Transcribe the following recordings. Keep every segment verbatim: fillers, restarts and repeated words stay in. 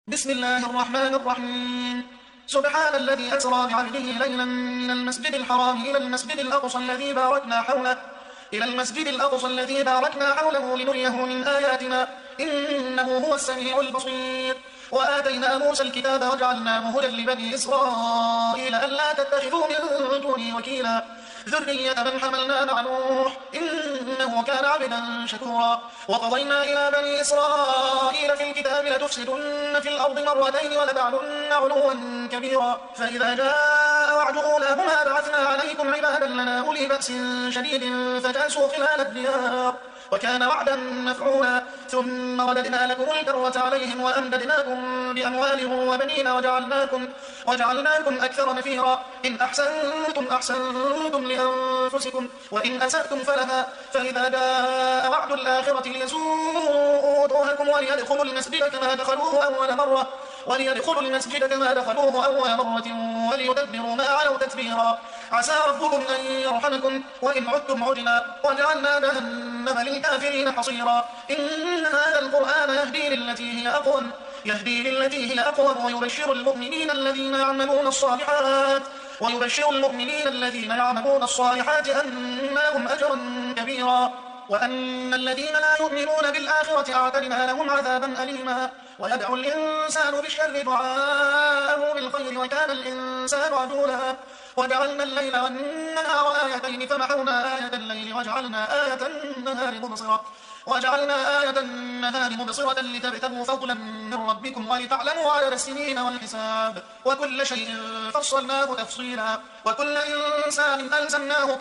بسم الله الرحمن الرحيم. سبحان الذي أسرى بعبده ليلا من المسجد الحرام إلى المسجد الأقصى الذي باركنا حوله إلى المسجد الأقصى الذي باركنا حوله لنريه من آياتنا إنه هو السميع البصير. وآتينا موسى الكتاب وجعلناه هدى لبني إسرائيل ألا تتخذوا من دوني وكيلا ذرية من حملنا مع نوح إنه كان عبدا شكورا. وقضينا إلى بني إسرائيل في الكتاب لتفسدن في الأرض مرتين ولتعلن علوا كبيرا فإذا جاء وعد أولاهما بعثنا عليكم عبادا لنا أولي بأس شديد فجاسوا خلال الديار وكان وعدا مفعولا. ثم رددنا لكم الكرة عليهم وأمددناكم بأموال وبنين وجعلناكم, وجعلناكم أكثر نفيرا. إن أحسنتم أحسنتم لأنفسكم وإن أسأتم فلها فإذا جاء وعد الآخرة ليسوءوا وجوهكم وليدخلوا المسجد كما دخلوه أول مرة وليدخلوا المسجد كما دخلوه أول مرة وليتبروا ما علوا تتبيرا. عسى ربكم أن يرحمكم وإن عدتم عدنا وجعلنا جهنم للكافرين حصيرا. إن هذا القرآن يهدي للتي هي أقوم يهدي للتي هي أقوم ويبشر المؤمنين الذين يعملون الصالحات ويبشر المؤمنين الذين يعملون الصالحات أن لهم أجرا كبيرا. وأن الذين لا يؤمنون بالآخرة أعتدنا لهم عذابا أليما. ويدعو الإنسان بالشر دعاءه بالخير وكان الإنسان عجولا. وجعلنا الليل والنهار آيتين فمحونا آية الليل وجعلنا آية النهار مبصرة وجعلنا آية النهار مبصرة لتبتغوا فضلا من ربكم ولتعلموا عدد السنين والحساب وكل شيء فصلناه تفصيلا. وكل إنسان ألزمناه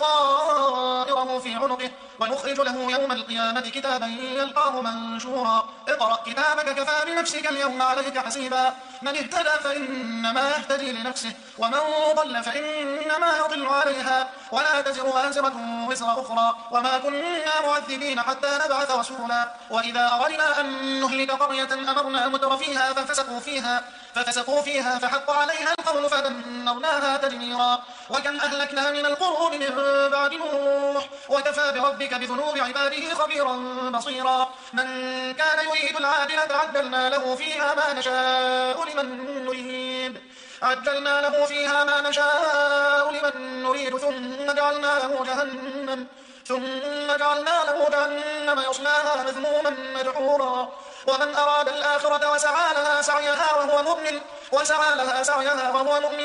طائره في عنقه ونخرج له يوم القيامة كتابا يلقاه منشورا. اقرأ كتابك كفى بنفسك اليوم عليك حسيبا. من اهتدى فإنما يهتدي لنفسه ومن ضل فإنما يضل عليها ولا تزر وازرة وزر أخرى وما كنا معذبين حتى نبعث رسولا. وإذا أردنا أن نهلك قرية أمرنا متر فيها ففسقوا فيها ففسقوا فيها فحق عليها القول فدمرناها تدميرا. وكم أهلكنا من القرون من بعد نوح وكفى بربك بذنوب عباده خبيرا بصيرا. من كان يريد العاجلة عجلنا له فيها ما نشاء لمن نريد عجلنا له فيها ما نشاء لمن نريد ثم جعلنا له جهنم ثم جعلنا له جهنم يصلاها مذموما مدحورا. ومن أراد الآخرة وسعى لها سعيها وهو مؤمن وسعى لها سعيها وهو مؤمن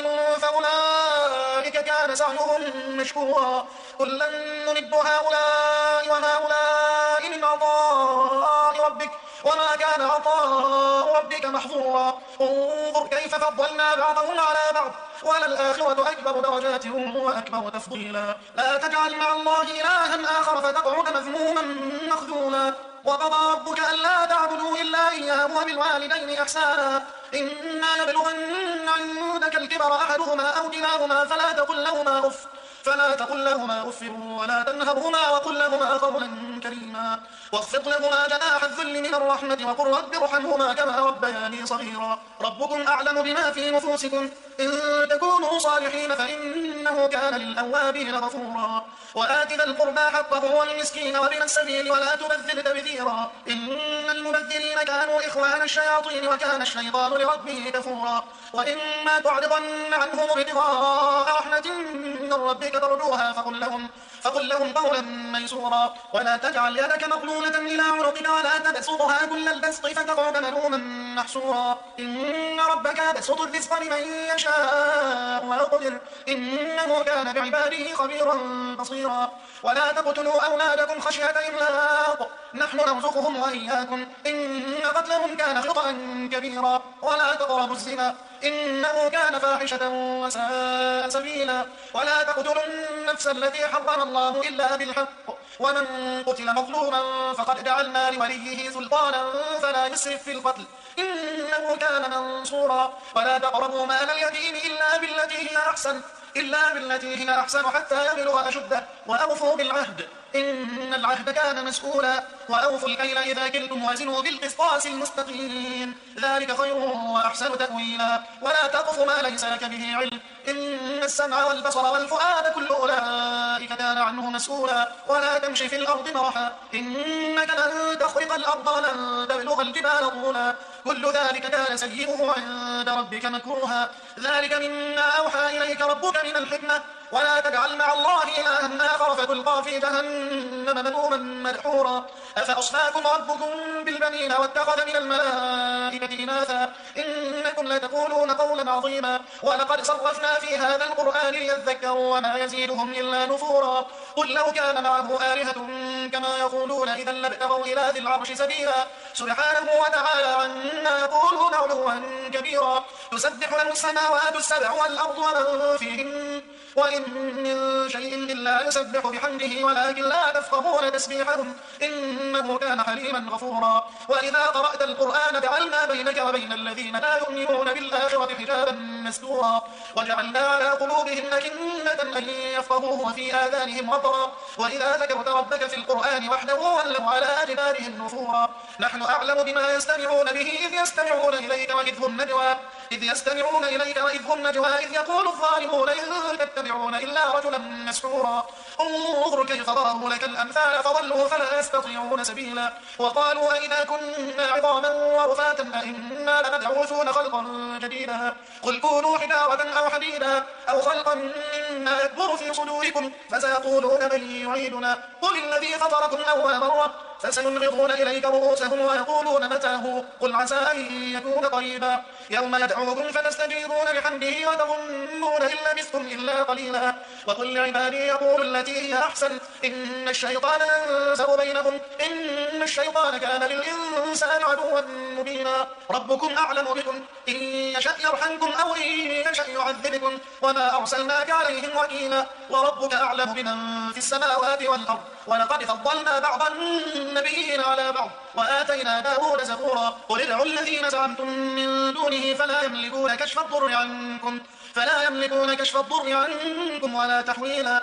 فأولئك كان سعيهم مشكورا. كلا نمد هؤلاء وهؤلاء من عطاء ربك وما كان عطاء ربك محظورا. انظر كيف فضلنا بعضهم على بعض وللآخرة أكبر درجات وأكبر تفضيلا. لا تجعل مع الله إلها آخر فتقعد مذموما مخذولا. وقضى ربك ألا تعبدوا إلا إياه وبالوالدين إحسانا إما يبلغن عندك الكبر أحدهما أو كلاهما فلا تقل لهما أف فلا تقل لهما أف ولا تنهرهما وقل لهما قولا كريما. واخفض لهما جناح الذل من الرحمة وقل رب ارحمهما كما ربياني صغيرا. ربكم أعلم بما في نفوسكم إن تكونوا صالحين فإنه كان للأوابين غفورا. وآت ذا القربى حقه والمسكين وابن السبيل ولا تبذل تبذيرا إن المبذلين كانوا إخوان الشياطين وكان الشيطان لربه كفورا. وإما تعرضن عنهم ابتغاء رحمة من ربك ترجوها فقل لهم فقل لهم قولا ميسورا. ولا تجعل يدك مغلولة إلى عنقك ولا تبسطها كل البسط فتقعد ملوما محسورا. إن ربك يبسط الرزق لمن يشاء ويقدر إنه كان بعباده خبيرا بصيرا. ولا تقتلوا أولادكم خشية إملاق نحن نرزقهم وإياكم إن قتلهم كان خطأ كبيرا. ولا تقربوا الزنا إنه كان فاحشة وساء سبيلا. ولا تقتلوا النفس التي حرم الله إلا بالحق ومن قتل مظلوما فقد جعلنا لوليه سلطانا فلا يسرف في القتل إنه كان منصورا. ولا تقربوا مال اليتيم إلا بالتي هي أحسن إلا بالتي هي أحسن حتى يبلغ أشده وأوفوا بالعهد إن العهد كان مسؤولا. وأوفوا الكيل إذا كلتم وزنوا بالقسطاس المستقيم ذلك خير وأحسن تأويلا. ولا تقف ما ليس لك به علم إن السمع والبصر والفؤاد كل أولئك كان عنه مسؤولا. ولا تمشي في الأرض مرحا إنك لن تخرق الأرض ولن تبلغ الجبال وأرضنا كل ذلك كان سيئه عند ربك مكروها ذلك مما أوحى إليك ربك من الحكمة ولا تجعل مع الله إلها آخر فتلقى في جهنم ملوما مدحورا أفأصفاكم ربكم بالبنين واتخذ من الملائكة إناثا إنكم لتقولون قولا عظيما ولقد صرفنا في هذا القرآن ليذكروا وما يزيدهم إلا نفورا قل لو كان معه آلهة كما يقولون إذا لابتغوا إلى ذي العرش سبيلا سبحانه وتعالى عما يقولون علوا كبيرا تسبح له السماوات السبع والأرض ومن فيهن وإن من شيء إلا يسبح بحمده ولكن لا تفقهون تسبيحهم إنه كان حليما غفورا وإذا قرأت القرآن جعلنا بينك وبين الذين لا يؤمنون بالآخرة حجابا مستورا وجعلنا على قلوبهم أكنة أن يفقهوه وفي آذانهم وقرا وإذا ذكرت ربك في القرآن وحده ولوا على أدبارهم نفورا نحن أعلم بما يستمعون به إذ يستمعون إليك وإذ هم نجوى إذ يستمعون إليك وإذ هم نجوى إذ يقول الظالمون إن تتبعون إلا رجلا مسحورا انظر كيف ضربوا لك الأمثال فضلوا فلا يستطيعون سبيلا وقالوا أئذا كنا عظاما ورفاتا أئنا لمبعوثون خلقا جديدا قل كونوا حجارة أو حديدا أو خلقا مما يكبر في صدوركم فسيقولون من يعيدنا قل الذي فطركم أول مرة فسينغضون إليك رؤوسهم ويقولون متاه قل عسى أن يكون قريبا يوم يدعوكم فتستجيبون بحمده وتظنون إن لبثتم إلا قليلا وقل لعبادي يقول التي هي أحسن إن الشيطان ينزغ بينهم إن الشيطان كان للإنسان عدوا مبينا ربكم أعلم بكم إن يشأ يرحمكم أو إن يشأ يعذبكم وما أرسلناك عليهم وكيلا وربك أعلم بمن في السماوات والأرض ولقد فضلنا بعض النبيين على بعض وآتينا داود زبورا قل ادعوا الذين زعمتم من دونه فلا يملكون كشف الضر عنكم فلا يملكون كشف الضر عنكم ولا تحويلا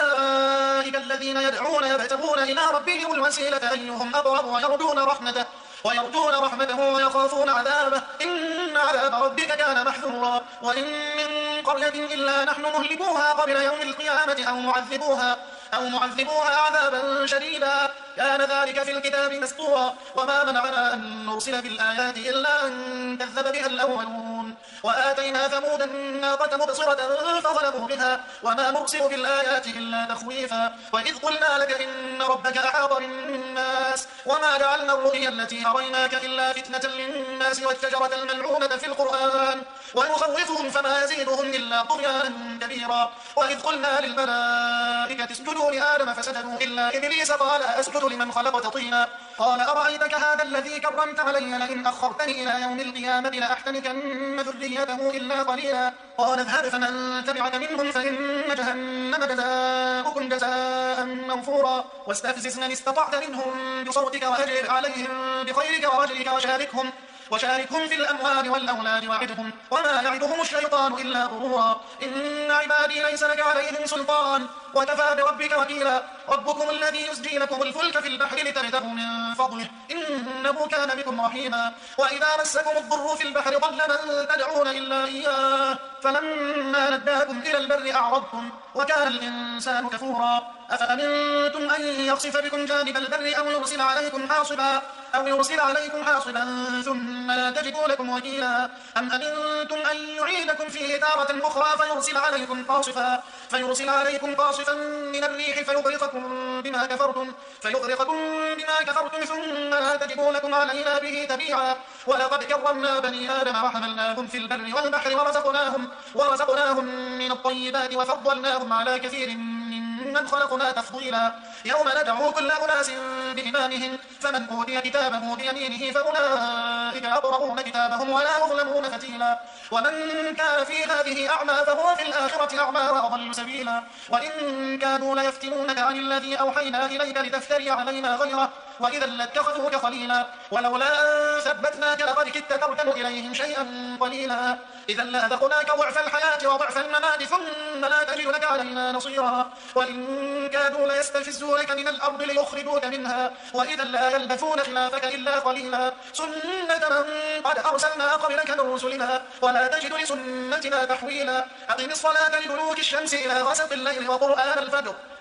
أولئك الذين يدعون يبتغون إلى ربهم الوسيلة أيهم أقرب ويرجون رحمته ويرجون رحمته ويخافون عذابه إن عذاب ربك كان محذورا وإن من قرية إلا نحن مهلكوها قبل يوم القيامة أو معذبوها أو معذبوها عذابا شديدا كان ذلك في الكتاب مسطورا وما منعنا أن نرسل بالآيات إلا أن كذب بها الأولون وآتينا ثمود الناقة مبصرة فظلموا بها وما نرسل بالآيات إلا تخويفا وإذ قلنا لك إن ربك أحاط بالناس وما جعلنا الرؤيا التي أريناك إلا فتنة للناس والشجرة الملعونة في القرآن ونخوفهم فما يزيدهم إلا طغيانا كبيرا وإذ قلنا للملائكة اسجدوا لآدم فسجدوا إلا إبليس قال أسجد لمن خلقت طينا قال أرأيتك هذا الذي كرمت علي لئن أخرتني إلى يوم القيامة لأحتنكن ذريته إلا قليلا قال اذهب فمن تبعك منهم فإن جهنم جزاؤكم جزاء موفورا واستفزز من استطعت منهم بصوتك وأجلب عليهم بخيرك ورجلك وشاركهم وشاركهم في الأموال والأولاد وعدهم وما يعدهم الشيطان إلا غرورا إن عبادي ليس لك عليهم سلطان وكفى بربك وكيلا ربكم الذي يزجي لكم الفلك في البحر لتبتغوا من فضله إنه كان بكم رحيما وإذا مسكم الضر في البحر ضل من تدعون إلا إياه فلما نجاكم إلى البر أعرضتم وكان الإنسان كفورا أفأمنتم أن يخسف بكم جانب البر أو يرسل عليكم حاصبا أو يرسل عليكم حاصبا ثم لا تجدوا لكم وكيلا أم أمنتم أن يعيدكم فيه تارة أخرى فيرسل عليكم قاصفا فيرسل عليكم قاصفا من الريح فيغرقكم بما كفرتم فيغرقكم بما كفرتم ثم لا تجدوا لكم علينا به تبيعا ولقد كرمنا بني آدم وحملناهم في البر والبحر ورزقناهم ورزقناهم من الطيبات وفضلناهم على كثير ممن خلقنا تفضيلا يوم ندعو كل أناس بإمامهم فمن أوتي كتابه بيمينه فأولئك يقرؤون كتابهم ولا يظلمون فتيلا ومن كان في هذه أعمى فهو في الآخرة أعمى وأضل سبيلا وإن كانوا ليفتنونك عن الذي أوحينا إليك لتفتري علينا غيره وإذا لاتخذوك خليلا ولولا أن ثبتناك لقد كدت تركن إليهم شيئا قليلا إذا لأذقناك ضعف الحياة وضعف الممات ثم لا تجد لك علينا نصيرا وإن كادوا ليستفزونك من الأرض ليخرجوك منها وإذا لا يلبثون خلافك إلا قليلا سنة من قد أرسلنا قبلك من رسلنا ولا تجد لسنتنا تحويلا أقم الصلاة لدلوك الشمس إلى غسق الليل وقرآن الفجر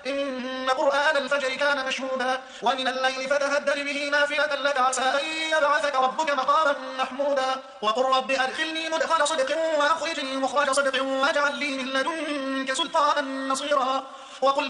إن قرآن الفجر كان مشهودا ومن الليل فتهجد به نافلة لك عسى أن يبعثك ربك مقاما محمودا وقل رب أدخلني مدخل صدق وأخرجني مخرج صدق واجعل لي من لدنك سلطانا نصيرا وقل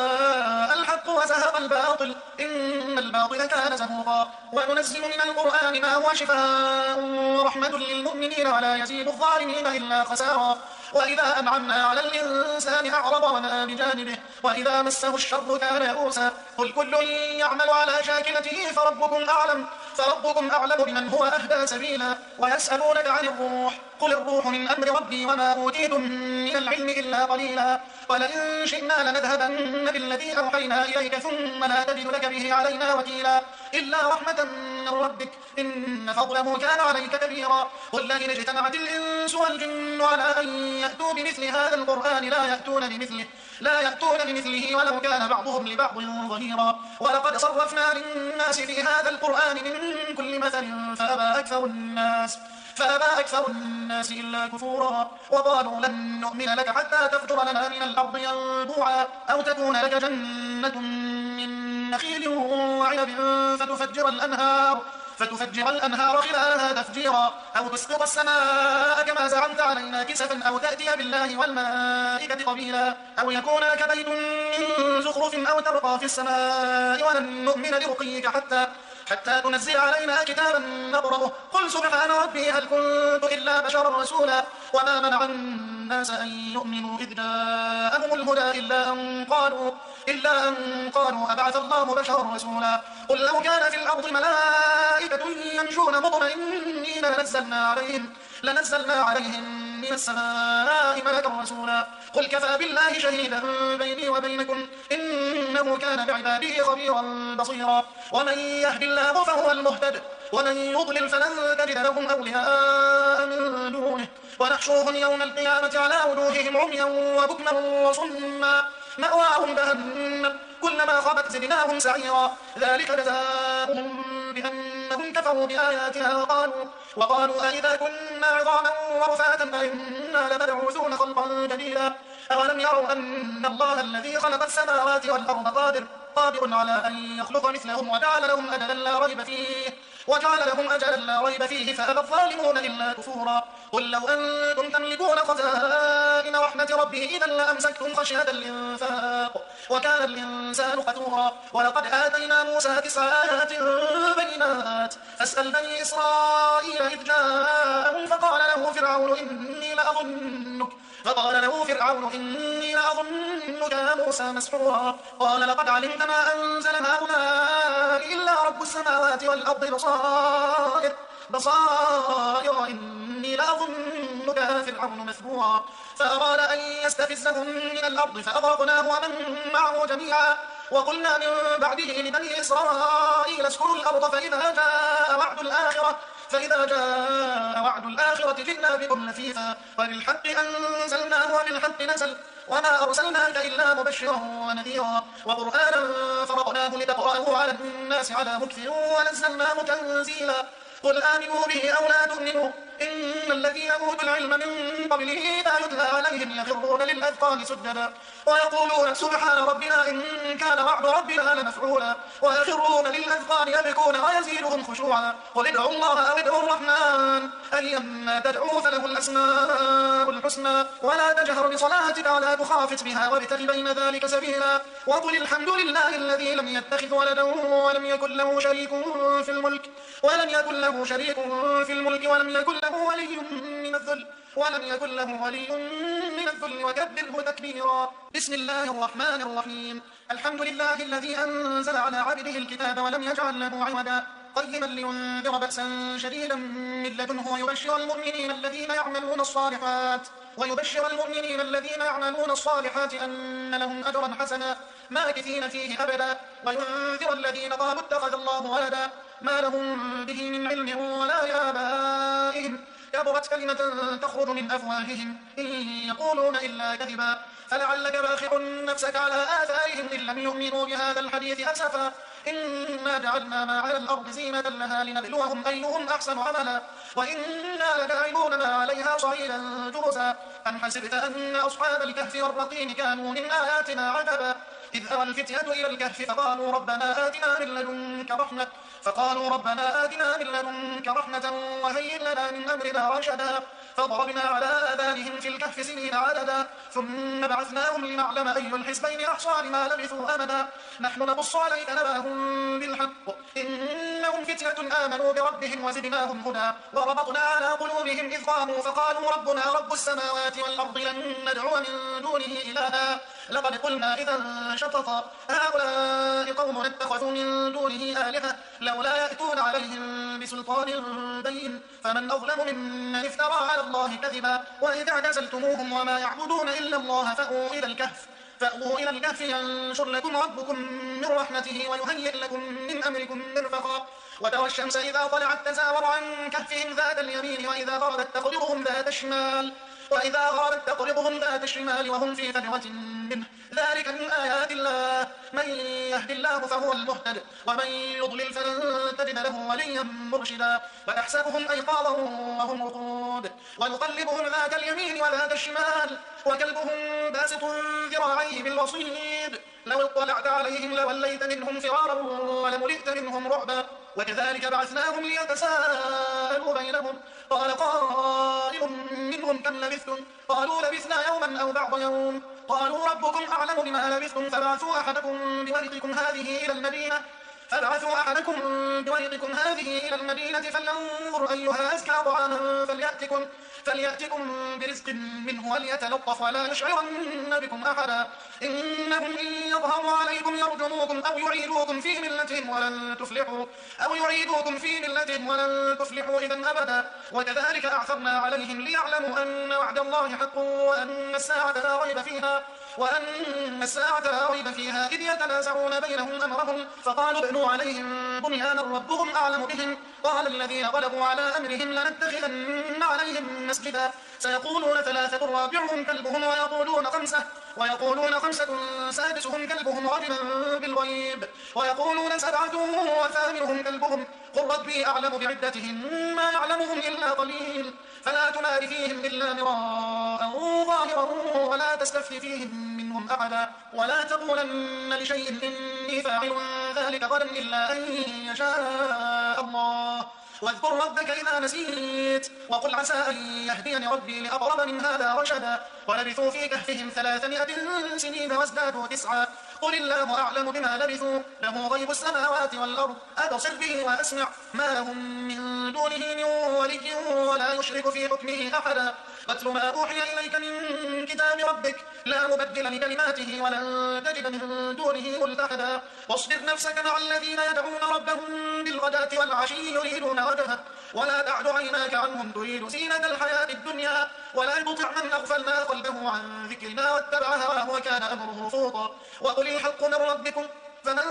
جاء الحق وزهق الباطل إن الباطل كان زهوقا وننزل من القرآن ما هو شفاء ورحمة للمؤمنين ولا يزيد الظالمين إلا خسارا وإذا أنعمنا على الإنسان أعرض ونأى بجانبه وإذا مسه الشر كان يئوسا قل كل يعمل على شاكلته فربكم أعلم فربكم أعلم بمن هو أهدى سبيلا ويسألونك عن الروح قل الروح من أمر ربي وما أوتيتم من العلم إلا قليلا ولئن شئنا لنذهبن بالذي أوحينا إليك ثم لا تجد لك به علينا وكيلا إلا رحمة من ربك إن فضله كان عليك كبيرا قل لئن اجتمعت الإنس والجن على أن يأتوا بمثل هذا القرآن لا يأتون بمثله لا يأتون بمثله ولو كان بعضهم لبعض ظهيرا ولقد صرفنا للناس في هذا القرآن من كل مثل فأبى أكثر الناس فأبى أكثر الناس إلا كفورا وقالوا لن نؤمن لك حتى تفجر لنا من الأرض ينبوعا أو تكون لك جنة من نخيل وعنب فتفجر الأنهار فتفجر الأنهار خلالها تفجيرا أو تسقط السماء كما زعمت علينا كسفا أو تأتي بالله والملائكة قبيلا أو يكون لك بيت من زخرف أو ترقى في السماء ولن نؤمن لرقيك حتى حتى تنزل علينا كتابا نقرأه قل سبحان ربي هل كنت إلا بشرا رسولا وما منع الناس أن يؤمنوا إذ جاءهم الهدى إلا أن قالوا إلا أن قالوا أبعث الله بشرا رسولا قل لو كان في الأرض ملائكة يمشون مطمئنين لنزلنا عليهم لنزلنا عليهم من السماء ملكا رسولا قل كفى بالله شهيدا بيني وبينكم إنه كان بعباده خبيرا بصيرا ومن يهد الله فهو المهتد ومن يضلل فلن تجد لهم أولياء من دونه ونحشرهم يوم القيامة على وجوههم عميا وبكما وصما مأواهم جهنم كلما خبت زدناهم سعيرا ذلك جزاؤهم بأنهم كفروا بآياتها وقالوا وقالوا أئذا كنا عظاما ورفاتا أئنا لمبعوثون خلقا جديدا أولم يروا أن الله الذي خلق السماوات والأرض قادر قادر على أن يخلق مثلهم وجعل لهم أجلا لا ريب فيه وجعل لهم أجلا لا ريب فيه فأبى الظالمون إلا كفورا قل لو أنتم تملكون خزائن رحمة ربه إذا لأمسكتم خشية الإنفاق وكان الإنسان قتورا ولقد آتينا موسى تسع آيات بينات فاسأل بني إسرائيل إذ جاءهم فقال له فرعون إني لأظنك فقال له فرعون إني لأظنك يا موسى مسحورا قال لقد علمت ما أنزل هؤلاء إلا رب السماوات والأرض بصائر بصائر إني لأظنك يا فرعون مثبورا فأراد أن يستفزهم من الأرض فأغرقناه ومن معه جميعا وقلنا من بعده لبني إسرائيل اسكنوا الأرض فإذا جاء وعد الآخرة فإذا جاء وعد الآخرة جئنا بكم لفيفا وللحق أنزلناه وبالحق نزل وما أرسلناك إلا مبشرا ونذيرا وقرآنا فرقناه لتقرأه على الناس على مكث ونزلناه تنزيلا قل آمنوا به أو لا تؤمنوا إن الذين أوتوا العلم من قبله إذا يتلى عليهم يخرون للأذقان سجدا ويقولون سبحان ربنا إن كان وعد ربنا لمفعولا ويخرون للأذقان يبكون ويزيدهم خشوعا قل ادعوا الله أو ادعوا الرحمن أيما تدعوا فله الأسماء الحسنى ولا تجهر بصلاتك ولا تخافت بها وابتغ بين ذلك سبيلا وقل الحمد لله الذي لم يتخذ ولدا ولم يكن له شريك في الملك ولم يكن له شريك في الملك ولم يكن له ولي من الذل ولم يكن له ولي من الذل وكبره تكبيرا بسم الله الرحمن الرحيم الحمد لله الذي أنزل على عبده الكتاب ولم يجعل له عوجا قيما لينذر بأسا شديدا من لدنه ويبشر المؤمنين الذين يعملون الصالحات ويبشر المؤمنين الذين يعملون الصالحات أن لهم أجرا حسنا ماكثين فيه أبدا وينذر الذين قالوا اتخذ الله ولدا ما لهم به من علم ولا لآبائهم كبرت كلمة تخرج من أفواههم إن يقولون إلا كذبا فلعلك باخع نفسك على آثارهم إن لم يؤمنوا بهذا الحديث أسفا إنا جعلنا ما على الأرض زينة لها لنبلوهم أيهم أحسن عملا وإنا لجاعلون ما عليها صعيدا جرزا أم حسبت أن أصحاب الكهف والرقيم كانوا من آياتنا عجبا إذ أوى الفتية إلى الكهف فقالوا ربنا آتنا من لدنك رحمة فقالوا ربنا آتنا من لدنك رحمة وهيئ لنا من أمرنا رشدا فضربنا على آذانهم في الكهف سنين عددا ثم بعثناهم لنعلم أي الحزبين أحصى لما لبثوا أمدا نحن نقص عليك نبأهم بالحق إنهم فتية آمنوا بربهم وزدناهم هدى وربطنا على قلوبهم إذ قاموا فقالوا ربنا رب السماوات والأرض لن ندعو من دونه إلها لقد قلنا إذا شططا هؤلاء قوم اتخذوا من دونه آلهة لولا يأتون عليهم بسلطان بين فمن أظلم ممن افترى على الله كذبا وإذا اعتزلتموهم وما يعبدون إلا الله فأووا إلى الكهف فأووا إلى الكهف ينشر لكم ربكم من رحمته ويهيئ لكم من أمركم مرفقا وترى الشمس إذا طلعت تزاور عن كهفهم ذات اليمين وإذا غربت تقرضهم ذات الشمال وإذا غربت تقرضهم ذات الشمال وهم في فجوة منه ذلك من آيات الله من يهد الله فهو المهتد ومن يضلل فلن تجد له وليا مرشدا وتحسبهم أيقاظا وهم رقود ونقلبهم ذات اليمين وذات الشمال وكلبهم باسط ذراعيه بالوصيد لو اطلعت عليهم لوليت منهم فرارا ولملئت منهم رعبا وكذلك بعثناهم ليتساءلوا بينهم قال قائل منهم كم لبثتم قالوا لبثنا يوما أو بعض يوم قالوا ربكم أعلم بما لبثتم فبعثوا أحدكم بورقكم هذه إلى المدينة فابعثوا أحدكم بورقكم هذه إلى المدينة فلينظر أيها أزكى طعاما فليأتكم, فليأتكم برزق منه وليتلطف ولا يشعرن بكم أحدا إنهم إن يظهروا عليكم يرجموكم أو يعيدوكم في ملتهم ولن تفلحوا أو يعيدوكم في ملتهم ولن تفلحوا إذا أبدا وكذلك أعثرنا عليهم ليعلموا أن وعد الله حق وأن الساعة لا ريب فيها وأن الساعة لا ريب فيها إذ يتنازعون بينهم أمرهم فقالوا ابنوا عليهم بنيانا ربهم أعلم بهم قال الذين غلبوا على أمرهم لنتخذن عليهم مسجدا سيقولون ثلاثة رابعهم كلبهم ويقولون خمسة ويقولون خمسة سادسهم كلبهم رجما بالغيب ويقولون سبعة وثامنهم كلبهم قل ربي أعلم بعدتهم ما يعلمهم إلا قليل فلا تمار فيهم إلا مراء ظاهرا ولا تستفت فيهم منهم أحدا ولا تقولن لشيء إني فاعل ذلك غدا إلا أن يشاء الله واذكر ربك إذا نسيت وقل عسى أن يهديني ربي لأقرب من هذا رشدا ولبثوا في كهفهم ثلاثمائة سنين وازدادوا تسعا قل الله أعلم بما لبثوا له غيب السماوات والأرض أبصر به وأسمع ما لهم من دونه من ولي ولا يشرك في حكمه أحدا واتل ما أوحي إليك من كتاب ربك لا مبدل لكلماته ولن تجد من دونه ملتحدا واصبر نفسك مع الذين يدعون ربهم بالغداة والعشي يريدون وجهه ولا تعد عيناك عنهم تريد زينة الحياة الدنيا ولا يطع من أغفلنا قلبه عن ذكرنا واتبع هواه وكان أمره فرطا وقل الحق من ربكم فمن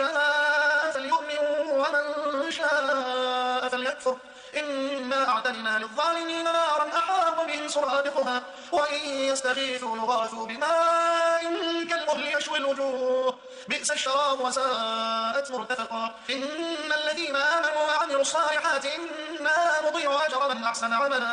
شاء فليؤمن ومن شاء فليكفر إنا أعتدنا للظالمين نارا أحاط بهم سرادقها وإن يستغيثوا يغاثوا بماء كالمهل يشوي الوجوه بئس الشراب وساءت مرتفقا إن الذين آمنوا وعملوا الصالحات إنا نضيع أجر من أحسن عملا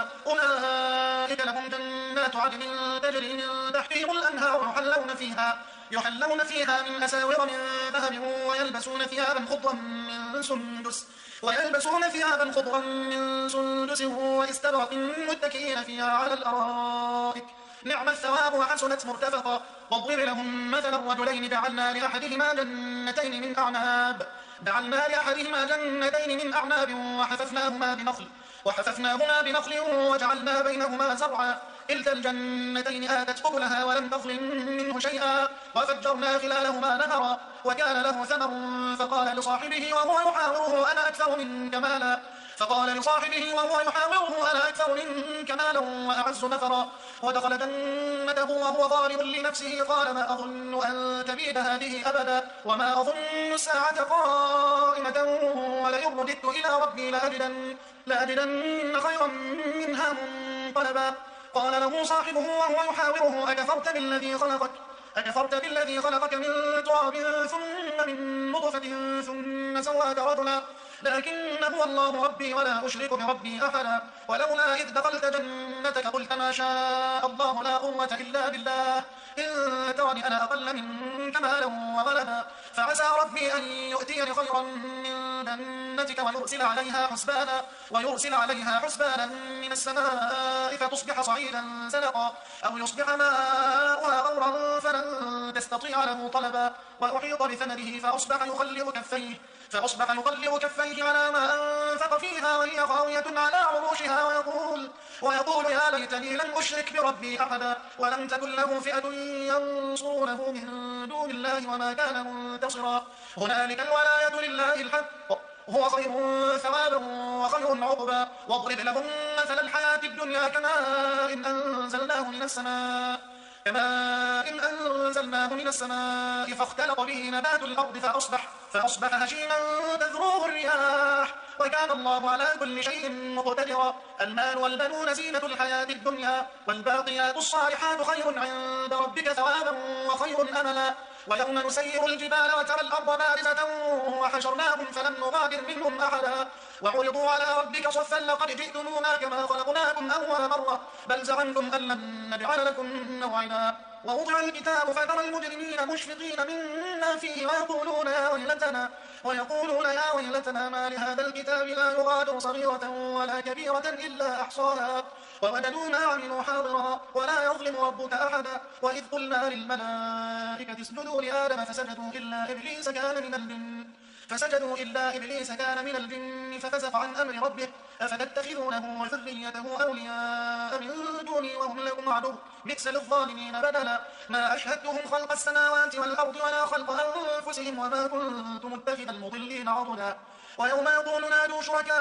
أولئك لهم جنات عدن تجري من تحتهم الأنهار يحلون فيها يحلون فيها من أساور من ذهب ويلبسون ثيابا خضرا من سندس ويلبسون ثيابا خضرا من سندس واستبرق متكئين فيها على الأرائك نعم الثواب وحسنت مرتفقا واضرب لهم مثل الرجلين جعلنا لأحدهما جنتين من أعناب جعلنا لأحدهما جنتين من أعناب وحففناهما بنخل وحففناهما بنخل وجعلنا بينهما زرعا كلتا الجنتين آتت أكلها ولم تظلم منه شيئا وفجرنا خلالهما نهرا وكان له ثمر فقال لصاحبه وهو يحاوره أنا أكثر منك مالا فقال لصاحبه وهو يحاوره أنا أكثر منك مالا وأعز نفرا ودخل جنته وهو ظالم لنفسه قال ما أظن أن تبيد هذه أبدا وما أظن الساعة قائمة ولئن رددت إلى ربي لأجدن, لأجدن خيرا منها منقلبا قال له صاحبه وهو يحاوره أكفرت بالذي خلقك أكفرت بالذي خلقك من تراب ثم من نطفة ثم سواك رجلا لكن هو الله ربي ولا أشرك بربي أحدا ولولا إذ دخلت جنتك جنتك قلت ما شاء الله لا قوة إلا بالله إن ترني أنا أقل منك مالا وولدا فعسى ربي أن يؤتيني خيرا من جنتك ويرسل عليها حسبانا ويرسل عليها حسبانا من السماء فتصبح صعيدا زلقا أو يصبح ماؤها غورا فلن تستطيع له طلبا وأحيط بثمره فأصبح يقلب كفيه فأصبح يقلب كفيه على ما أنفق فيها وهي خاوية على عروشها ويقول ويقول يا ليتني لم أشرك بربي أحدا ولم تكن له فئة ينصرونه من دون الله وما كان منتصرا هنالك الولاية لله الحق هو خير ثوابا وخير عقبا واضرب لهم مثل الحياة الدنيا كماء إن أنزلناه من السماء كماء إن أنزلناه من السماء فاختلط به نبات الأرض فأصبح فأصبح هشيما تذروه الرياح وكان الله على كل شيء مقتدرا المال والبنون زينة الحياة الدنيا والباقيات الصالحات خير عند ربك ثوابا وخير أملا ويوم نسير الجبال وترى الأرض بارزة وحشرناهم فلم نغادر منهم أحدا وعرضوا على ربك صفا لقد جئتمونا كما خلقناكم أول مرة بل زعمتم أن لن نجعل لكم موعدا ووضع الكتاب فترى المجرمين مشفقين مما فيه ويقولون يا ويلتنا ويقولون يا ويلتنا ما لهذا الكتاب لا يغادر صغيرة ولا كبيرة إلا أحصاها ووجدوا ما عملوا حاضرا ولا يظلم ربك أحدا وإذ قلنا للملائكة اسجدوا لآدم فسجدوا إلا إبليس كان من الجن فسجدوا إلا إبليس كان من الجن ففسق عن أمر ربه أفتتخذونه وذريته أولياء من دوني وهم لكم عدو بئس للظالمين بدلا ما أشهدتهم خلق السماوات والأرض ولا خلق أنفسهم وما كنت متخذ المضلين عضدا ويوم يقول نادوا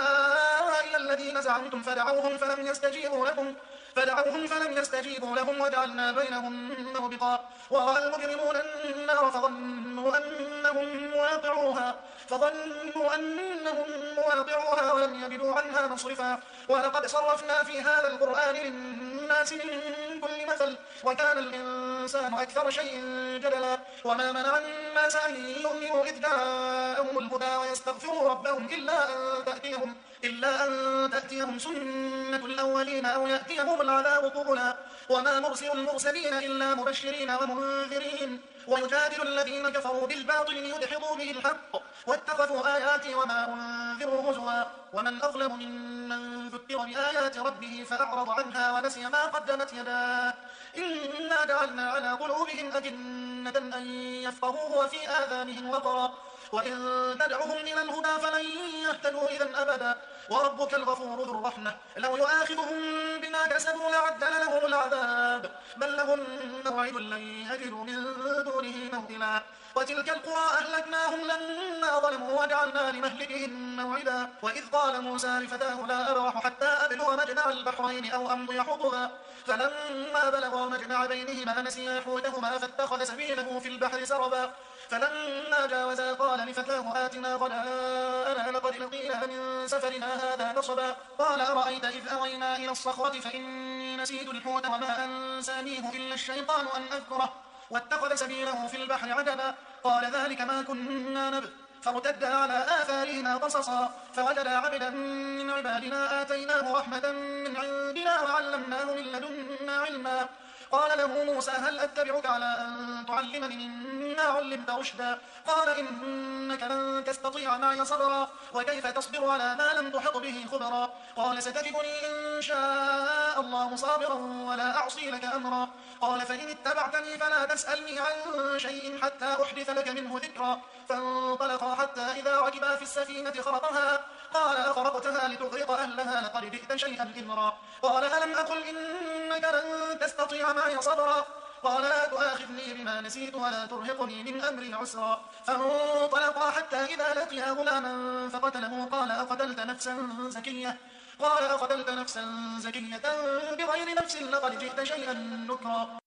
شركائي الذين زعمتم فدعوهم فلم يستجيبوا لكم فدعوهم فلم يستجيبوا لهم وجعلنا بينهم موبقا ورأى المجرمون النار فظنوا أنهم مواقعوها فظنوا أنهم مواقعوها ولم يجدوا عنها مصرفا ولقد صرفنا في هذا القرآن للناس من كل مثل وكان الإنسان أكثر شيء جدلا وما منع الناس أن يؤمنوا إذ جاءهم الهدى ويستغفروا ربهم إلا أن تأتيهم إلا أن تأتيهم سنة الأولين أو يأتيهم العذاب قبلا وما نرسل المرسلين إلا مبشرين ومنذرين ويجادل الذين كفروا بالباطل ليدحضوا به الحق واتخذوا آياتي وما أنذروا هزوا ومن أظلم ممن ذكر بآيات ربه فأعرض عنها ونسي ما قدمت يداه إنا جعلنا على قلوبهم أجنة أن يفقهوه وفي آذانهم وقرا وإن تدعهم إلى الهدى فلن يهتدوا إذا أبدا وربك الغفور ذو الرحمة لو يؤاخذهم بما كسبوا لعجل لهم العذاب بل لهم موعد لن يجدوا من دونه موئلا وتلك القرى أهلكناهم لما ظلموا وجعلنا لمهلكهم موعدا وإذ قال موسى لفتاه لا أبرح حتى أبلغ مجمع البحرين أو أمضي حقبا فلما بلغوا مجمع بينهما نسيا حوتهما فاتخذ سبيله في البحر سربا فلما جاوزا قال لفتاه آتنا غداءنا لقد لقينا من سفرنا هذا نصبا قال أرأيت إذ أوينا إلى الصخرة فإني نسيت الحوت وما أنسانيه إلا الشيطان أن أذكره واتخذ سبيله في البحر عجبا قال ذلك ما كنا نبغ فارتدا على آثارهما قصصا فوجدا عبدا من عبادنا آتيناه رحمة من عندنا وعلمناه من لدنا علما قال له موسى هل أتبعك على أن تعلمني مما علمت رشدا قال إنك لن تستطيع معي صبرا وكيف تصبر على ما لم تحط به خبرا قال ستجدني إن شاء الله صابرا ولا أعصي لك أمرا قال فإن اتبعتني فلا تسألني عن شيء حتى أحدث لك منه ذكرا فانطلقا حتى إذا ركبا في السفينة خرقها قال أخرقتها لتغرق أهلها لقد جئت شيئا إمرا قال ألم أقل إنك لن تستطيع معي صبرا قال لا تؤاخذني بما نسيت ولا ترهقني من أمري عسرا فانطلقا حتى إذا لقيا غلاما فقتله قال أقتلت نفسا زكية قال أقتلت نفسا زكية بغير نفس لقد جئت شيئا نكرا